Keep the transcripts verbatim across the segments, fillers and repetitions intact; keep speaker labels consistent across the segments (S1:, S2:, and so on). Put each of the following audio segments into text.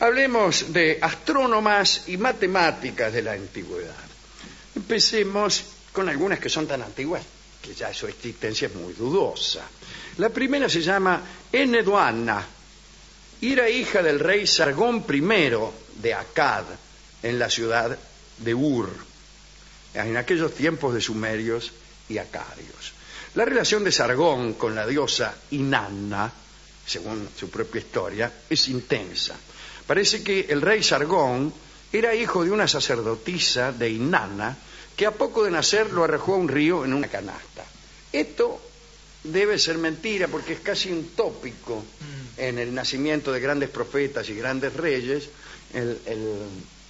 S1: Hablemos de astrónomas y matemáticas de la antigüedad. Empecemos con algunas que son tan antiguas que ya su existencia es muy dudosa. La primera se llama Enheduanna, y era hija del rey Sargón primero de Akkad, en la ciudad de Ur, en aquellos tiempos de sumerios y acadios. La relación de Sargón con la diosa Inanna, según su propia historia, es intensa. Parece que el rey Sargón era hijo de una sacerdotisa de Inanna que a poco de nacer lo arrojó a un río en una canasta. Esto debe ser mentira porque es casi un tópico en el nacimiento de grandes profetas y grandes reyes el, el eh,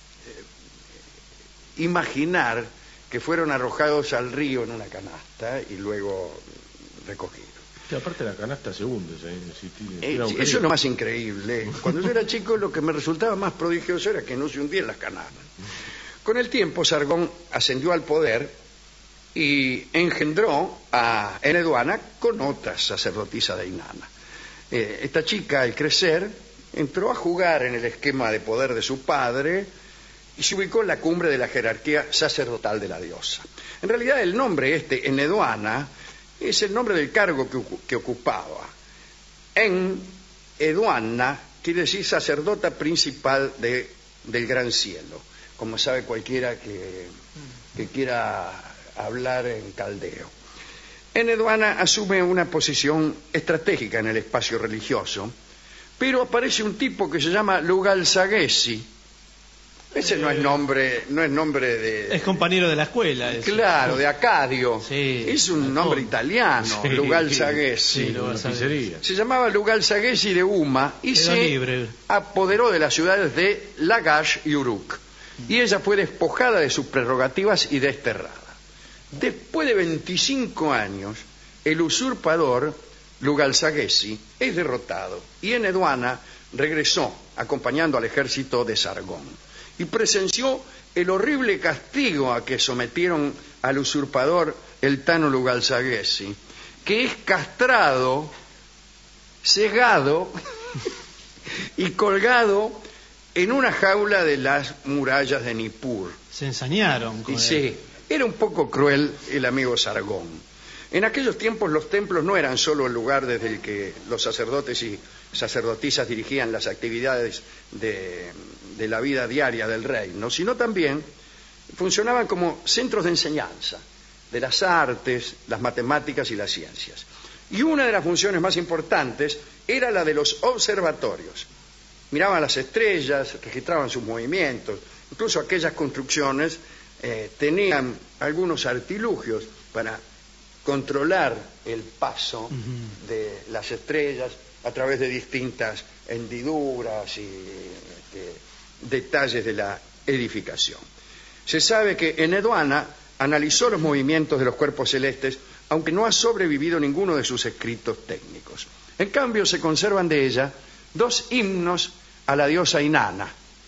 S1: imaginar que fueron arrojados al río en una canasta y luego recogidos.
S2: Que aparte la canasta se hunde. Si
S1: eh, sí, eso es lo más increíble. Cuando yo era chico lo que me resultaba más prodigioso era que no se hundían las canastas. Con el tiempo Sargón ascendió al poder y engendró a Enheduanna con otra sacerdotisa de Inanna. Eh, esta chica, al crecer, entró a jugar en el esquema de poder de su padre y se ubicó en la cumbre de la jerarquía sacerdotal de la diosa. En realidad el nombre este, Enheduanna, es el nombre del cargo que, que ocupaba. Enheduanna quiere decir sacerdota principal de, del gran cielo, como sabe cualquiera que, que quiera hablar en caldeo. Enheduanna asume una posición estratégica en el espacio religioso, pero aparece un tipo que se llama Lugalsaghesi. Ese no es nombre, no es nombre de...
S3: Es compañero de la escuela. Ese.
S1: Claro, de Acadio.
S3: Sí,
S1: es un nombre italiano,
S3: sí,
S1: Lugalsaghesi.
S3: Sí,
S1: se llamaba Lugalsaghesi de Uma y
S3: Era
S1: se
S3: libre.
S1: apoderó de las ciudades de Lagash y Uruk. Y ella fue despojada de sus prerrogativas y desterrada. Después de veinticinco años, el usurpador Lugalsaghesi es derrotado y Enheduanna regresó acompañando al ejército de Sargón y presenció el horrible castigo a que sometieron al usurpador el Tano Lugalsaghesi, que es castrado, cegado y colgado en una jaula de las murallas de Nippur.
S3: Se ensañaron con
S1: Y
S3: él.
S1: sí, era un poco cruel el amigo Sargón. En aquellos tiempos los templos no eran solo el lugar desde el que los sacerdotes y sacerdotisas dirigían las actividades de, de la vida diaria del reino, sino también funcionaban como centros de enseñanza de las artes, las matemáticas y las ciencias. Y una de las funciones más importantes era la de los observatorios. Miraban las estrellas, registraban sus movimientos, incluso aquellas construcciones eh, tenían algunos artilugios para controlar el paso uh-huh. de las estrellas a través de distintas hendiduras y este, detalles de la edificación. Se sabe que Enheduanna analizó los movimientos de los cuerpos celestes, aunque no ha sobrevivido ninguno de sus escritos técnicos. En cambio, se conservan de ella dos himnos a la diosa Inanna: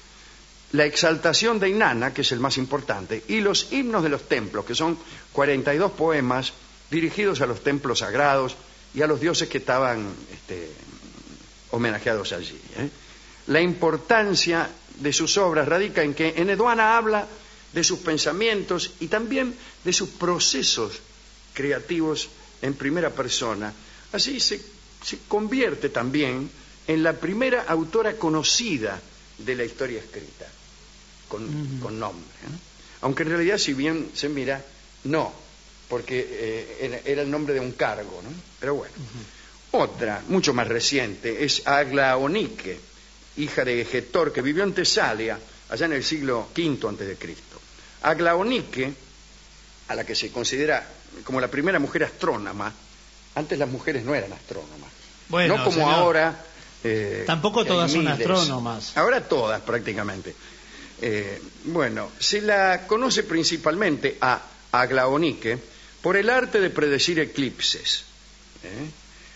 S1: la exaltación de Inanna, que es el más importante, y los himnos de los templos, que son cuarenta y dos poemas dirigidos a los templos sagrados y a los dioses que estaban este, homenajeados allí. ¿eh? La importancia de sus obras radica en que Enheduanna habla de sus pensamientos y también de sus procesos creativos en primera persona. Así se, se convierte también en la primera autora conocida de la historia escrita, con, uh-huh. con nombre. ¿eh? Aunque en realidad, si bien se mira, no, porque eh, era el nombre de un cargo, ¿no? Pero bueno. Uh-huh. Otra, mucho más reciente, es Aglaonike, hija de Getor, que vivió en Tesalia, allá en el siglo quinto antes de Cristo. Aglaonike, a la que se considera como la primera mujer astrónoma, antes las mujeres no eran astrónomas.
S3: Bueno,
S1: no como
S3: señor,
S1: ahora. Eh,
S3: tampoco todas son
S1: miles.
S3: astrónomas.
S1: Ahora todas, prácticamente. Eh, bueno, se la conoce principalmente a Aglaonike por el arte de predecir eclipses. ¿eh?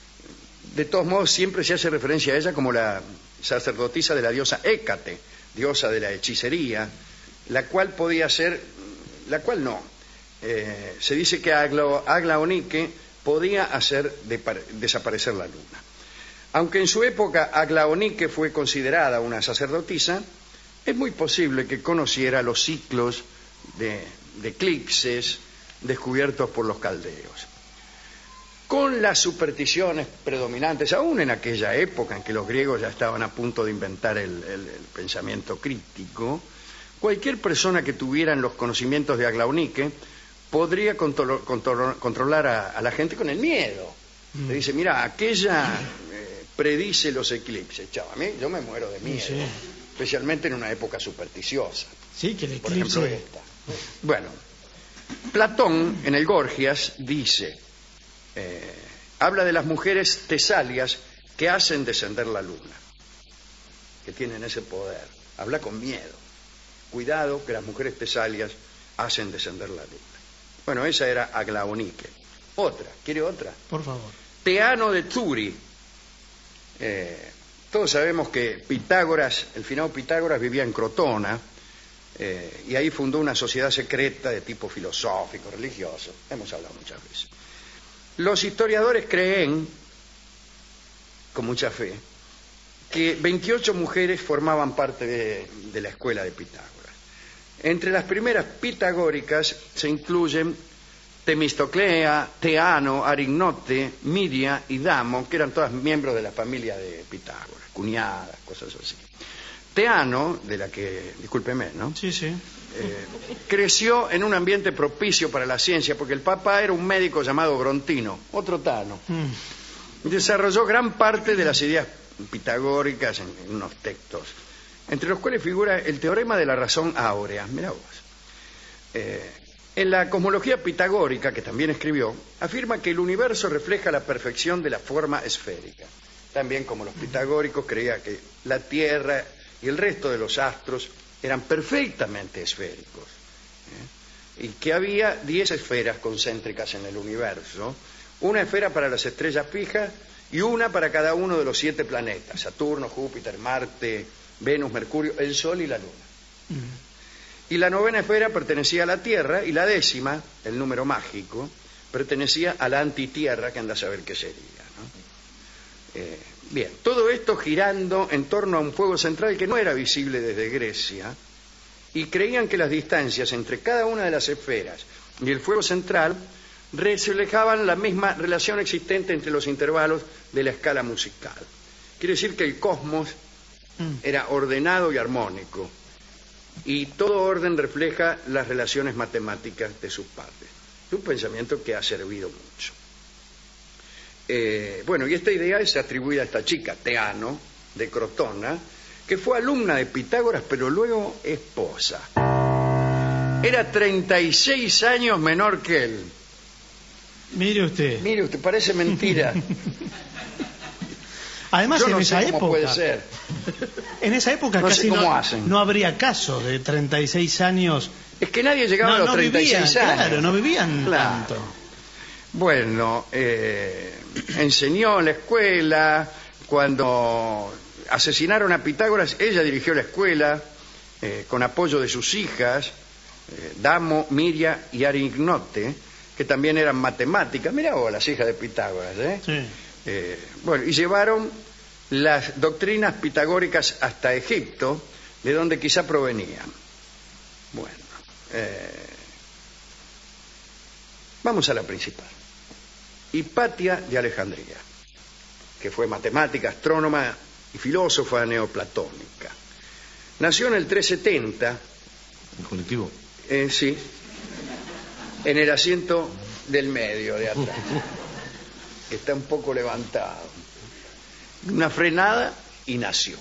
S1: De todos modos, siempre se hace referencia a ella como la sacerdotisa de la diosa Hécate, diosa de la hechicería, la cual podía ser, la cual no. Eh, se dice que Agla, Aglaonike podía hacer de, desaparecer la luna. Aunque en su época Aglaonique fue considerada una sacerdotisa, es muy posible que conociera los ciclos de, de eclipses descubiertos por los caldeos. Con las supersticiones predominantes, aún en aquella época en que los griegos ya estaban a punto de inventar el, el, el pensamiento crítico, cualquier persona que tuviera los conocimientos de Aglaonique podría control, control, controlar a, a la gente con el miedo. Mm. Le dice, mira, aquella eh, predice los eclipses. Chao, a mí yo me muero de miedo, sí, sí. Especialmente en una época supersticiosa.
S3: Sí, que el eclipse...
S1: Por ejemplo, esta. Bueno, Platón en el Gorgias dice, eh, habla de las mujeres tesalias que hacen descender la luna, que tienen ese poder. Habla con miedo. Cuidado que las mujeres tesalias hacen descender la luna. Bueno, esa era Aglaonique. Otra, ¿quiere otra?
S3: Por favor.
S1: Teano de Turi. Eh, todos sabemos que Pitágoras, el finado Pitágoras vivía en Crotona, eh, y ahí fundó una sociedad secreta de tipo filosófico, religioso. Hemos hablado muchas veces. Los historiadores creen, con mucha fe, que veintiocho mujeres formaban parte de, de la escuela de Pitágoras. Entre las primeras pitagóricas se incluyen Temistoclea, Teano, Arignote, Miria y Damo, que eran todas miembros de la familia de Pitágoras, cuñadas, cosas así. Teano, de la que, discúlpeme, ¿no?
S3: Sí, sí.
S1: Eh, creció en un ambiente propicio para la ciencia, porque el papá era un médico llamado Grontino, otro Tano. Mm. Desarrolló gran parte de las ideas pitagóricas en, en unos textos, entre los cuales figura el teorema de la razón áurea. Mirá vos. Eh, en la cosmología pitagórica, que también escribió, afirma que el universo refleja la perfección de la forma esférica. También, como los pitagóricos, creía que la Tierra y el resto de los astros eran perfectamente esféricos, ¿eh? Y que había diez esferas concéntricas en el universo, una esfera para las estrellas fijas y una para cada uno de los siete planetas: Saturno, Júpiter, Marte, Venus, Mercurio, el Sol y la Luna. Uh-huh. Y la novena esfera pertenecía a la Tierra, y la décima, el número mágico, pertenecía a la antitierra, que anda a saber qué sería, ¿no? Eh, bien, todo esto girando en torno a un fuego central que no era visible desde Grecia, y creían que las distancias entre cada una de las esferas y el fuego central reflejaban la misma relación existente entre los intervalos de la escala musical. Quiere decir que el cosmos era ordenado y armónico, y todo orden refleja las relaciones matemáticas de sus partes. Es un pensamiento que ha servido mucho. Eh, bueno, y esta idea es atribuida a esta chica, Teano, de Crotona, que fue alumna de Pitágoras, pero luego esposa. Era treinta y seis años menor que él.
S3: Mire usted.
S1: Mire usted, parece mentira.
S3: Además,
S1: Yo
S3: en
S1: no
S3: esa
S1: sé cómo
S3: época,
S1: puede ser.
S3: En esa época
S1: no
S3: casi
S1: sé cómo
S3: no,
S1: hacen.
S3: no habría caso de treinta y seis años.
S1: Es que nadie llegaba
S3: no,
S1: a los
S3: no
S1: treinta y seis
S3: vivían,
S1: años.
S3: Claro, no vivían
S1: claro.
S3: tanto.
S1: Bueno, eh, enseñó en la escuela. Cuando asesinaron a Pitágoras, ella dirigió la escuela eh, con apoyo de sus hijas, eh, Damo, Miria y Arignote, que también eran matemáticas. Mirá vos, las hijas de Pitágoras, ¿eh?
S3: Sí.
S1: Eh, bueno, y llevaron las doctrinas pitagóricas hasta Egipto, de donde quizá provenían. Bueno, eh, vamos a la principal. Hipatia de Alejandría, que fue matemática, astrónoma y filósofa neoplatónica. Nació en el trescientos setenta.
S2: ¿El colectivo?
S1: Eh, sí, en el asiento del medio de atrás, que está un poco levantado. Una frenada y nació.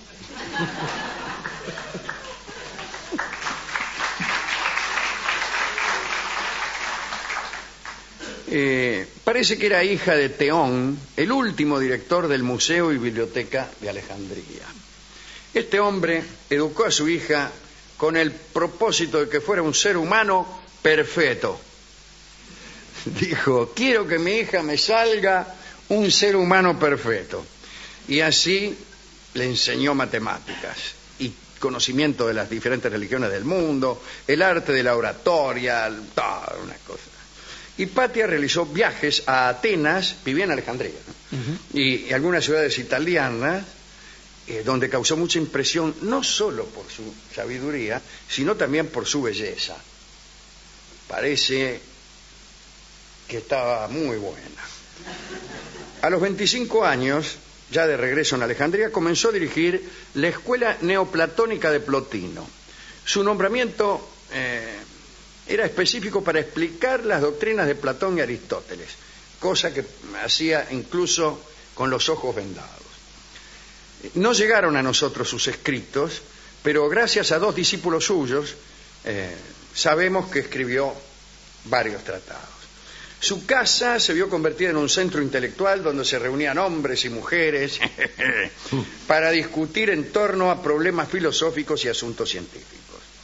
S1: Eh, parece que era hija de Teón, el último director del Museo y Biblioteca de Alejandría. Este hombre educó a su hija con el propósito de que fuera un ser humano perfecto. Dijo, quiero que mi hija me salga un ser humano perfecto. Y así le enseñó matemáticas y conocimiento de las diferentes religiones del mundo, el arte de la oratoria, toda una cosa. Hipatia realizó viajes a Atenas, vivía en Alejandría, ¿no? uh-huh. y, y algunas ciudades italianas, eh, donde causó mucha impresión, no solo por su sabiduría, sino también por su belleza. Parece que estaba muy buena. A los veinticinco años, ya de regreso en Alejandría, comenzó a dirigir la Escuela Neoplatónica de Plotino. Su nombramiento eh, era específico para explicar las doctrinas de Platón y Aristóteles, cosa que hacía incluso con los ojos vendados. No llegaron a nosotros sus escritos, pero gracias a dos discípulos suyos eh, sabemos que escribió varios tratados. Su casa se vio convertida en un centro intelectual donde se reunían hombres y mujeres para discutir en torno a problemas filosóficos y asuntos científicos.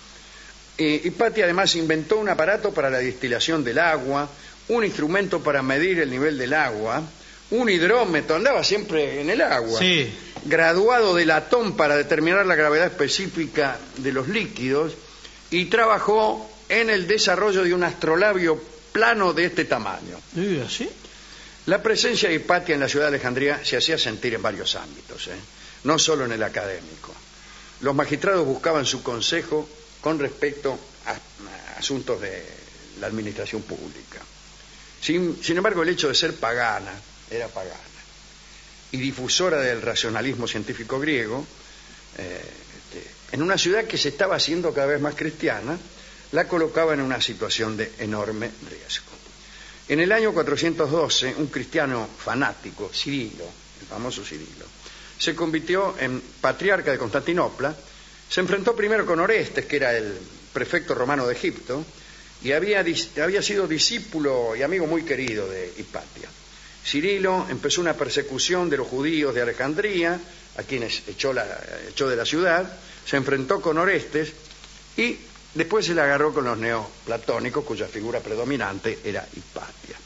S1: Y Hipatia además inventó un aparato para la destilación del agua, un instrumento para medir el nivel del agua, un hidrómetro, andaba siempre en el agua,
S3: sí.
S1: graduado de latón para determinar la gravedad específica de los líquidos, y trabajó en el desarrollo de un astrolabio plano de este tamaño.
S3: ¿Y así?
S1: La presencia de Hipatia en la ciudad de Alejandría se hacía sentir en varios ámbitos, ¿eh? no solo en el académico. Los magistrados buscaban su consejo con respecto a, a asuntos de la administración pública. Sin, sin embargo, el hecho de ser pagana, era pagana, y difusora del racionalismo científico griego, eh, este, en una ciudad que se estaba haciendo cada vez más cristiana, la colocaba en una situación de enorme riesgo. En el año cuatrocientos doce, un cristiano fanático, Cirilo, el famoso Cirilo, se convirtió en patriarca de Constantinopla. Se enfrentó primero con Orestes, que era el prefecto romano de Egipto, y había, había sido discípulo y amigo muy querido de Hipatia. Cirilo empezó una persecución de los judíos de Alejandría, a quienes echó, la, echó de la ciudad, se enfrentó con Orestes y después se la agarró con los neoplatónicos, cuya figura predominante era Hipatia.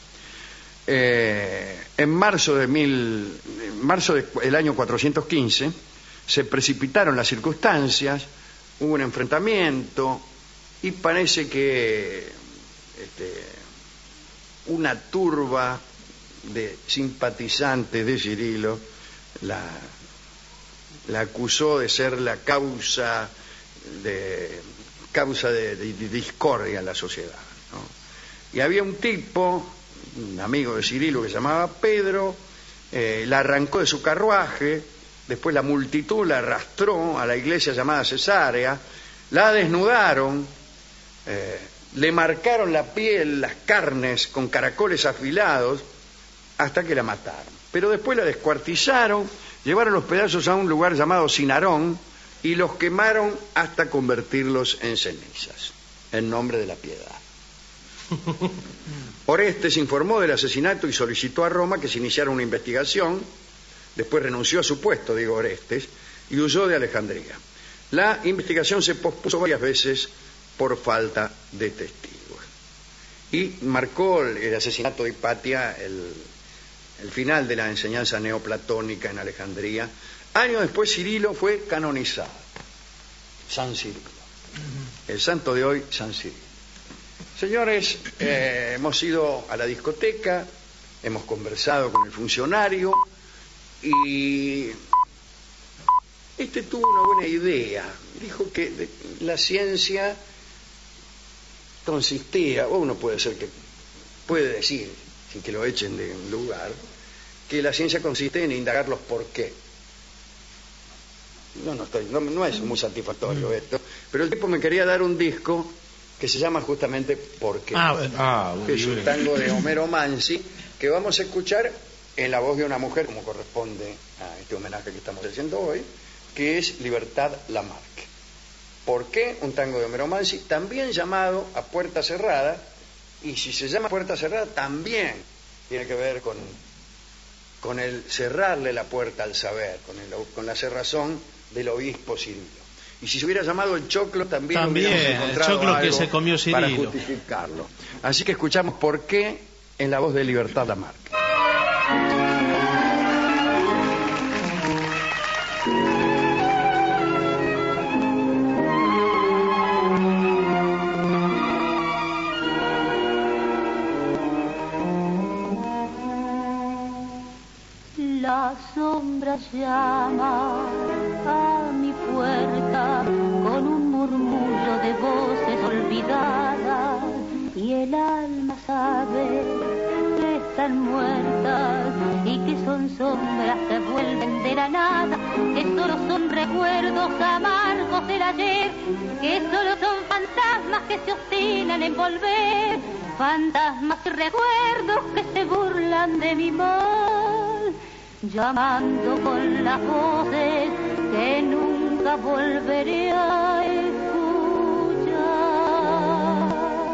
S1: Eh, en marzo de mil, en marzo del año cuatrocientos quince se precipitaron las circunstancias, hubo un enfrentamiento y parece que este, una turba de simpatizantes de Cirilo la, la acusó de ser la causa de causa de, de, de discordia en la sociedad, ¿no? Y había un tipo, un amigo de Cirilo que se llamaba Pedro, eh, la arrancó de su carruaje, después la multitud la arrastró a la iglesia llamada Cesarea, la desnudaron, eh, le marcaron la piel, las carnes con caracoles afilados hasta que la mataron. Pero después la descuartizaron, llevaron los pedazos a un lugar llamado Cinarón y los quemaron hasta convertirlos en cenizas, en nombre de la piedad. Orestes informó del asesinato y solicitó a Roma que se iniciara una investigación. Después renunció a su puesto, digo Orestes, y huyó de Alejandría. La investigación se pospuso varias veces por falta de testigos. Y marcó el asesinato de Hipatia el, el final de la enseñanza neoplatónica en Alejandría. Años después Cirilo fue canonizado. San Cirilo. El santo de hoy, San Cirilo. Señores, eh, hemos ido a la discoteca, hemos conversado con el funcionario y este tuvo una buena idea. Dijo que la ciencia consistía, o uno puede ser que puede decir, sin que lo echen de un lugar, que la ciencia consiste en indagar los por qué. No, no, estoy, no, no es muy satisfactorio esto, pero el tipo me quería dar un disco que se llama justamente ¿Por qué?
S3: Ah, bueno.
S2: Ah,
S1: Que es un tango de Homero Mansi que vamos a escuchar en la voz de una mujer, como corresponde a este homenaje que estamos haciendo hoy, que es Libertad Lamarque. ¿Por qué? Un tango de Homero Mansi, también llamado A Puerta Cerrada, y si se llama Puerta Cerrada también tiene que ver con, con el cerrarle la puerta al saber, con, el, con la cerrazón del obispo Cirilo. Y si se hubiera llamado El Choclo, también,
S3: También,
S1: hubiéramos
S3: el
S1: encontrado
S3: choclo que
S1: algo
S3: se comió Cirilo.
S1: para justificarlo. Así que escuchamos ¿Por qué? En la voz de Libertad Lamarque.
S4: llama a mi puerta con un murmullo de voces olvidadas y el alma sabe que están muertas y que son sombras que vuelven de la nada, que solo son recuerdos amargos del ayer, que solo son fantasmas que se obstinan en volver, fantasmas y recuerdos que se burlan de mi mal, llamando con las voces que nunca volveré a escuchar.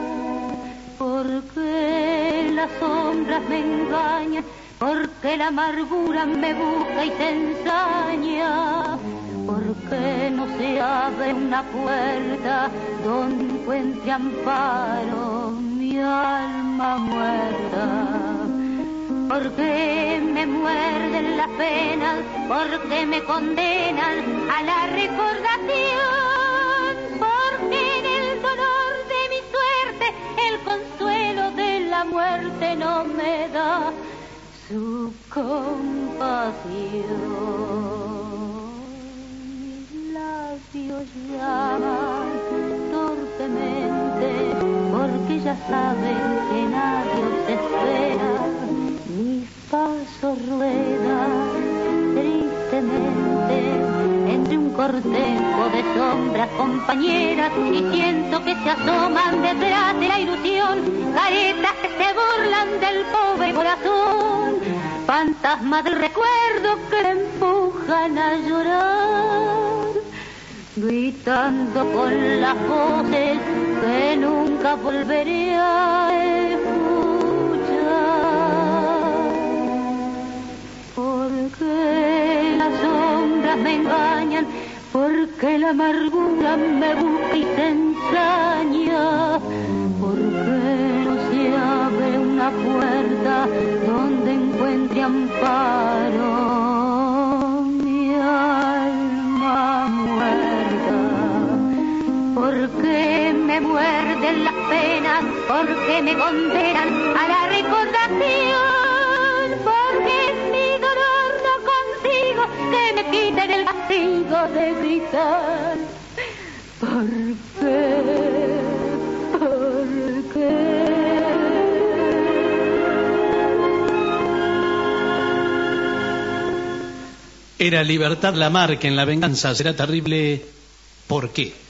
S4: Porque las sombras me engañan, porque la amargura me busca y se ensaña, porque no se abre una puerta donde encuentre amparo mi alma muerta. Porque me muerden las penas, porque me condenan a la recordación, porque en el dolor de mi suerte el consuelo de la muerte no me da su compasión. Mis labios llaman torpemente, porque ya saben que nadie os espera. Mis pasos ruedan tristemente entre un cortejo de sombras compañeras y siento que se asoman detrás de la ilusión caretas que se burlan del pobre corazón, fantasmas del recuerdo que le empujan a llorar, gritando con las voces que nunca volveré a porque las sombras me engañan, porque la amargura me busca y se ensaña, porque no se abre una puerta donde encuentre amparo mi alma muerta. Porque me muerden las penas, porque me condenan a la recordación, porque mi dolor no consigo que me quiten el castigo de gritar. ¿Por qué? ¿Por qué?
S3: Era Libertad Lamarque en La venganza será terrible. ¿Por qué?